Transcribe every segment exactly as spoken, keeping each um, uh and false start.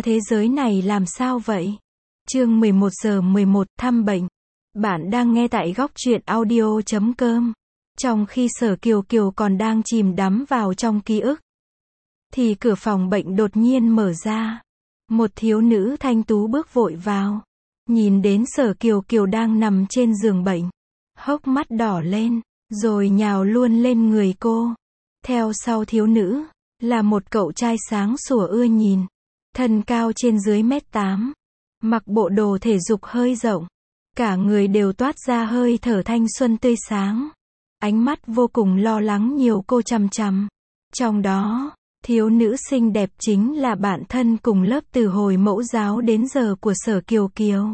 Ca thế giới này làm sao vậy? Chương mười một giờ mười một, thăm bệnh. Bạn đang nghe tại góc truyện audio chấm com. Trong khi Sở Kiều Kiều còn đang chìm đắm vào trong ký ức, thì cửa phòng bệnh đột nhiên mở ra. Một thiếu nữ thanh tú bước vội vào. Nhìn đến Sở Kiều Kiều đang nằm trên giường bệnh, hốc mắt đỏ lên, rồi nhào luôn lên người cô. Theo sau thiếu nữ, là một cậu trai sáng sủa ưa nhìn. Thân cao trên dưới mét tám. Mặc bộ đồ thể dục hơi rộng. Cả người đều toát ra hơi thở thanh xuân tươi sáng. Ánh mắt vô cùng lo lắng nhiều cô chằm chằm. Trong đó, thiếu nữ xinh đẹp chính là bạn thân cùng lớp từ hồi mẫu giáo đến giờ của Sở Kiều Kiều.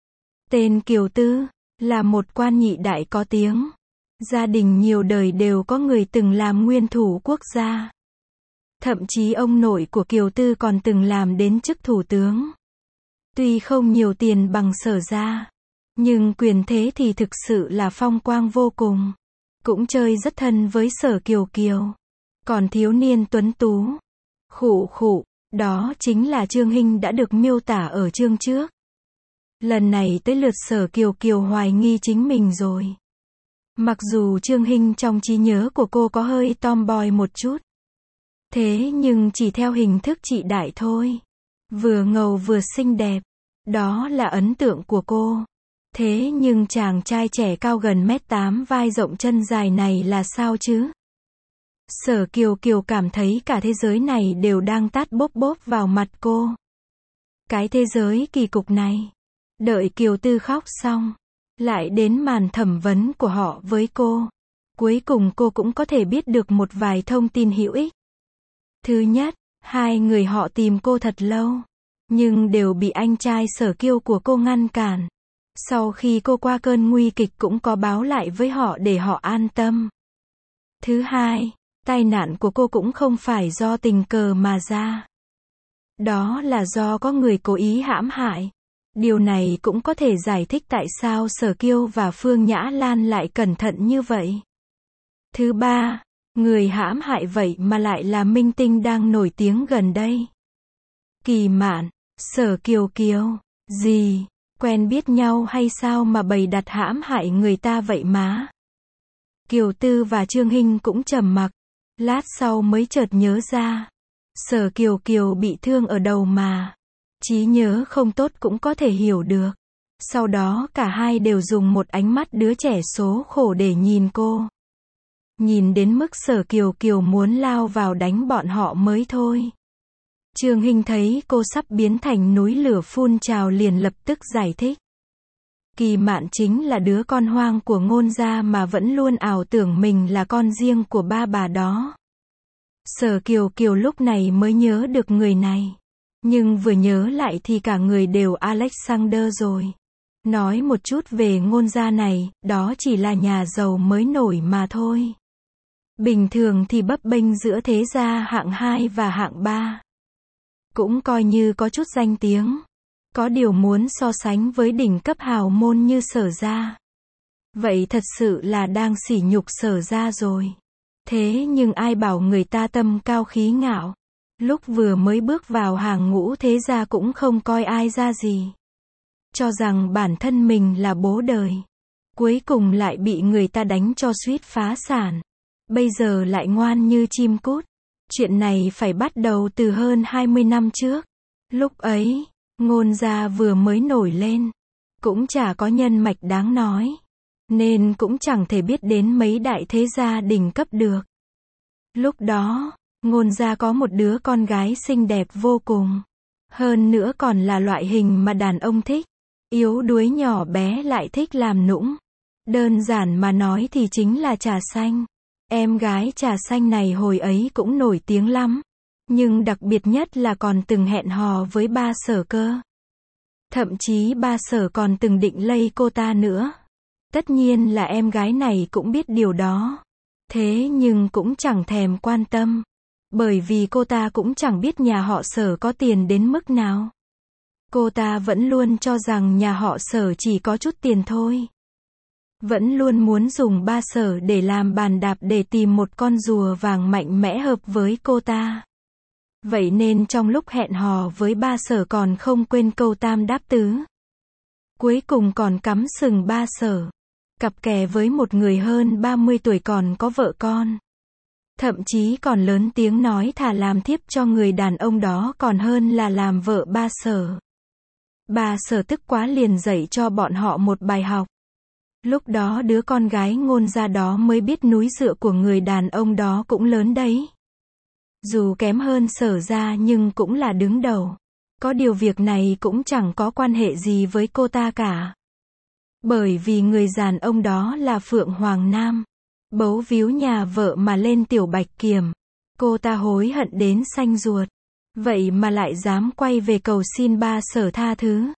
Tên Kiều Tư, là một quan nhị đại có tiếng. Gia đình nhiều đời đều có người từng làm nguyên thủ quốc gia. Thậm chí ông nội của Kiều Tư còn từng làm đến chức thủ tướng. Tuy không nhiều tiền bằng Sở gia, nhưng quyền thế thì thực sự là phong quang vô cùng. Cũng chơi rất thân với Sở Kiều Kiều. Còn thiếu niên tuấn tú, khụ khụ, đó chính là Trương Hinh đã được miêu tả ở chương trước. Lần này tới lượt Sở Kiều Kiều hoài nghi chính mình rồi. Mặc dù Trương Hinh trong trí nhớ của cô có hơi tomboy một chút. Thế nhưng chỉ theo hình thức chị đại thôi. Vừa ngầu vừa xinh đẹp. Đó là ấn tượng của cô. Thế nhưng chàng trai trẻ cao gần mét tám vai rộng chân dài này là sao chứ? Sở Kiều Kiều cảm thấy cả thế giới này đều đang tát bốp bốp vào mặt cô. Cái thế giới kỳ cục này. Đợi Kiều Tư khóc xong, lại đến màn thẩm vấn của họ với cô. Cuối cùng cô cũng có thể biết được một vài thông tin hữu ích. Thứ nhất, hai người họ tìm cô thật lâu, nhưng đều bị anh trai Sở Kiều của cô ngăn cản. Sau khi cô qua cơn nguy kịch cũng có báo lại với họ để họ an tâm. Thứ hai, tai nạn của cô cũng không phải do tình cờ mà ra. Đó là do có người cố ý hãm hại. Điều này cũng có thể giải thích tại sao Sở Kiều và Phương Nhã Lan lại cẩn thận như vậy. Thứ ba, người hãm hại vậy mà lại là minh tinh đang nổi tiếng gần đây. Kỳ Mạn, Sở Kiều Kiều, gì, quen biết nhau hay sao mà bày đặt hãm hại người ta vậy má? Kiều Tư và Trương Hinh cũng trầm mặc, lát sau mới chợt nhớ ra. Sở Kiều Kiều bị thương ở đầu mà. Trí nhớ không tốt cũng có thể hiểu được. Sau đó cả hai đều dùng một ánh mắt đứa trẻ số khổ để nhìn cô. Nhìn đến mức Sở Kiều Kiều muốn lao vào đánh bọn họ mới thôi. Trương Hinh thấy cô sắp biến thành núi lửa phun trào liền lập tức giải thích. Kỳ Mạn chính là đứa con hoang của Ngôn gia mà vẫn luôn ảo tưởng mình là con riêng của ba bà đó. Sở Kiều Kiều lúc này mới nhớ được người này. Nhưng vừa nhớ lại thì cả người đều Alexander rồi. Nói một chút về Ngôn gia này, đó chỉ là nhà giàu mới nổi mà thôi. Bình thường thì bấp bênh giữa thế gia hạng hai và hạng ba. Cũng coi như có chút danh tiếng. Có điều muốn so sánh với đỉnh cấp hào môn như Sở gia. Vậy thật sự là đang sỉ nhục Sở gia rồi. Thế nhưng ai bảo người ta tâm cao khí ngạo. Lúc vừa mới bước vào hàng ngũ thế gia cũng không coi ai ra gì. Cho rằng bản thân mình là bố đời. Cuối cùng lại bị người ta đánh cho suýt phá sản. Bây giờ lại ngoan như chim cút. Chuyện này phải bắt đầu từ hơn hai mươi năm trước. Lúc ấy, Ngôn gia vừa mới nổi lên. Cũng chả có nhân mạch đáng nói. Nên cũng chẳng thể biết đến mấy đại thế gia đỉnh cấp được. Lúc đó, Ngôn gia có một đứa con gái xinh đẹp vô cùng. Hơn nữa còn là loại hình mà đàn ông thích. Yếu đuối nhỏ bé lại thích làm nũng. Đơn giản mà nói thì chính là Trà Xanh. Em gái Trà Xanh này hồi ấy cũng nổi tiếng lắm. Nhưng đặc biệt nhất là còn từng hẹn hò với ba Sở cơ. Thậm chí ba Sở còn từng định lây cô ta nữa. Tất nhiên là em gái này cũng biết điều đó. Thế nhưng cũng chẳng thèm quan tâm. Bởi vì cô ta cũng chẳng biết nhà họ Sở có tiền đến mức nào. Cô ta vẫn luôn cho rằng nhà họ Sở chỉ có chút tiền thôi. Vẫn luôn muốn dùng ba Sở để làm bàn đạp để tìm một con rùa vàng mạnh mẽ hợp với cô ta. Vậy nên trong lúc hẹn hò với ba Sở còn không quên câu tam đáp tứ. Cuối cùng còn cắm sừng ba Sở. Cặp kè với một người hơn ba mươi tuổi còn có vợ con. Thậm chí còn lớn tiếng nói thà làm thiếp cho người đàn ông đó còn hơn là làm vợ ba Sở. Ba Sở tức quá liền dạy cho bọn họ một bài học. Lúc đó đứa con gái Ngôn gia đó mới biết núi dựa của người đàn ông đó cũng lớn đấy. Dù kém hơn Sở gia nhưng cũng là đứng đầu. Có điều việc này cũng chẳng có quan hệ gì với cô ta cả. Bởi vì người đàn ông đó là Phượng Hoàng Nam. Bấu víu nhà vợ mà lên Tiểu Bạch Kiểm. Cô ta hối hận đến xanh ruột. Vậy mà lại dám quay về cầu xin ba Sở tha thứ.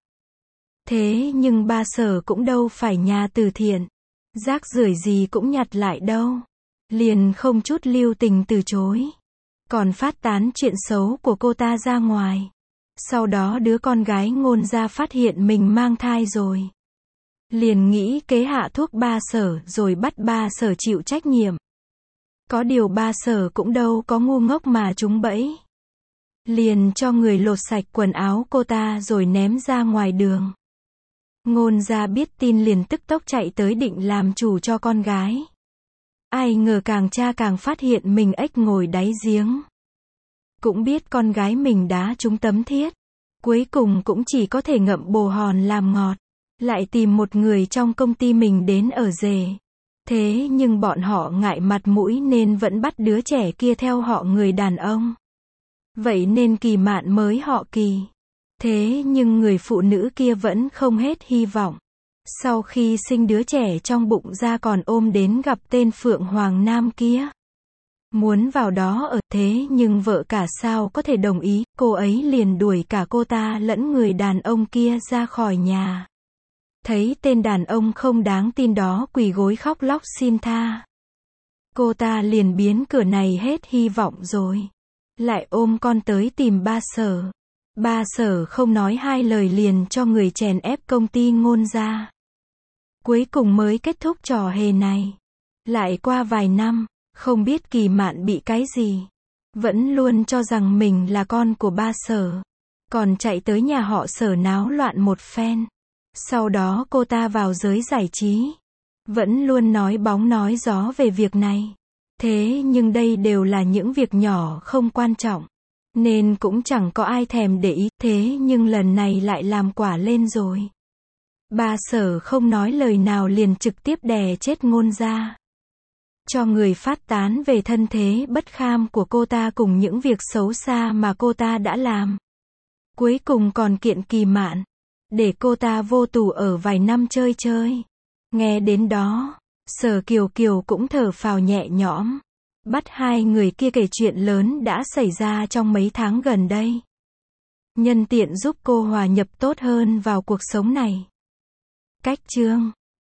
Thế nhưng ba Sở cũng đâu phải nhà từ thiện. Rác rưởi gì cũng nhặt lại đâu. Liền không chút lưu tình từ chối. Còn phát tán chuyện xấu của cô ta ra ngoài. Sau đó đứa con gái Ngôn gia phát hiện mình mang thai rồi. Liền nghĩ kế hạ thuốc ba Sở rồi bắt ba Sở chịu trách nhiệm. Có điều ba Sở cũng đâu có ngu ngốc mà trúng bẫy. Liền cho người lột sạch quần áo cô ta rồi ném ra ngoài đường. Ngôn gia biết tin liền tức tốc chạy tới định làm chủ cho con gái. Ai ngờ càng cha càng phát hiện mình ếch ngồi đáy giếng. Cũng biết con gái mình đá trúng tấm thiết. Cuối cùng cũng chỉ có thể ngậm bồ hòn làm ngọt. Lại tìm một người trong công ty mình đến ở rể. Thế nhưng bọn họ ngại mặt mũi nên vẫn bắt đứa trẻ kia theo họ người đàn ông. Vậy nên Kỳ Mạn mới họ Kỳ. Thế nhưng người phụ nữ kia vẫn không hết hy vọng. Sau khi sinh đứa trẻ trong bụng ra còn ôm đến gặp tên Phượng Hoàng Nam kia. Muốn vào đó ở thế nhưng vợ cả sao có thể đồng ý, cô ấy liền đuổi cả cô ta lẫn người đàn ông kia ra khỏi nhà. Thấy tên đàn ông không đáng tin đó quỳ gối khóc lóc xin tha. Cô ta liền biến cửa này hết hy vọng rồi. Lại ôm con tới tìm ba Sở. Ba Sở không nói hai lời liền cho người chèn ép công ty Ngôn gia. Cuối cùng mới kết thúc trò hề này. Lại qua vài năm, không biết Kỳ Mạn bị cái gì. Vẫn luôn cho rằng mình là con của ba Sở. Còn chạy tới nhà họ Sở náo loạn một phen. Sau đó cô ta vào giới giải trí. Vẫn luôn nói bóng nói gió về việc này. Thế nhưng đây đều là những việc nhỏ không quan trọng. Nên cũng chẳng có ai thèm để ý. Thế nhưng lần này lại làm quả lên rồi. Ba Sở không nói lời nào liền trực tiếp đè chết Ngôn gia. Cho người phát tán về thân thế bất kham của cô ta cùng những việc xấu xa mà cô ta đã làm. Cuối cùng còn kiện Kỳ Mạn. Để cô ta vô tù ở vài năm chơi chơi. Nghe đến đó, Sở Kiều Kiều cũng thở phào nhẹ nhõm. Bắt hai người kia kể chuyện lớn đã xảy ra trong mấy tháng gần đây. Nhân tiện giúp cô hòa nhập tốt hơn vào cuộc sống này. Cách chương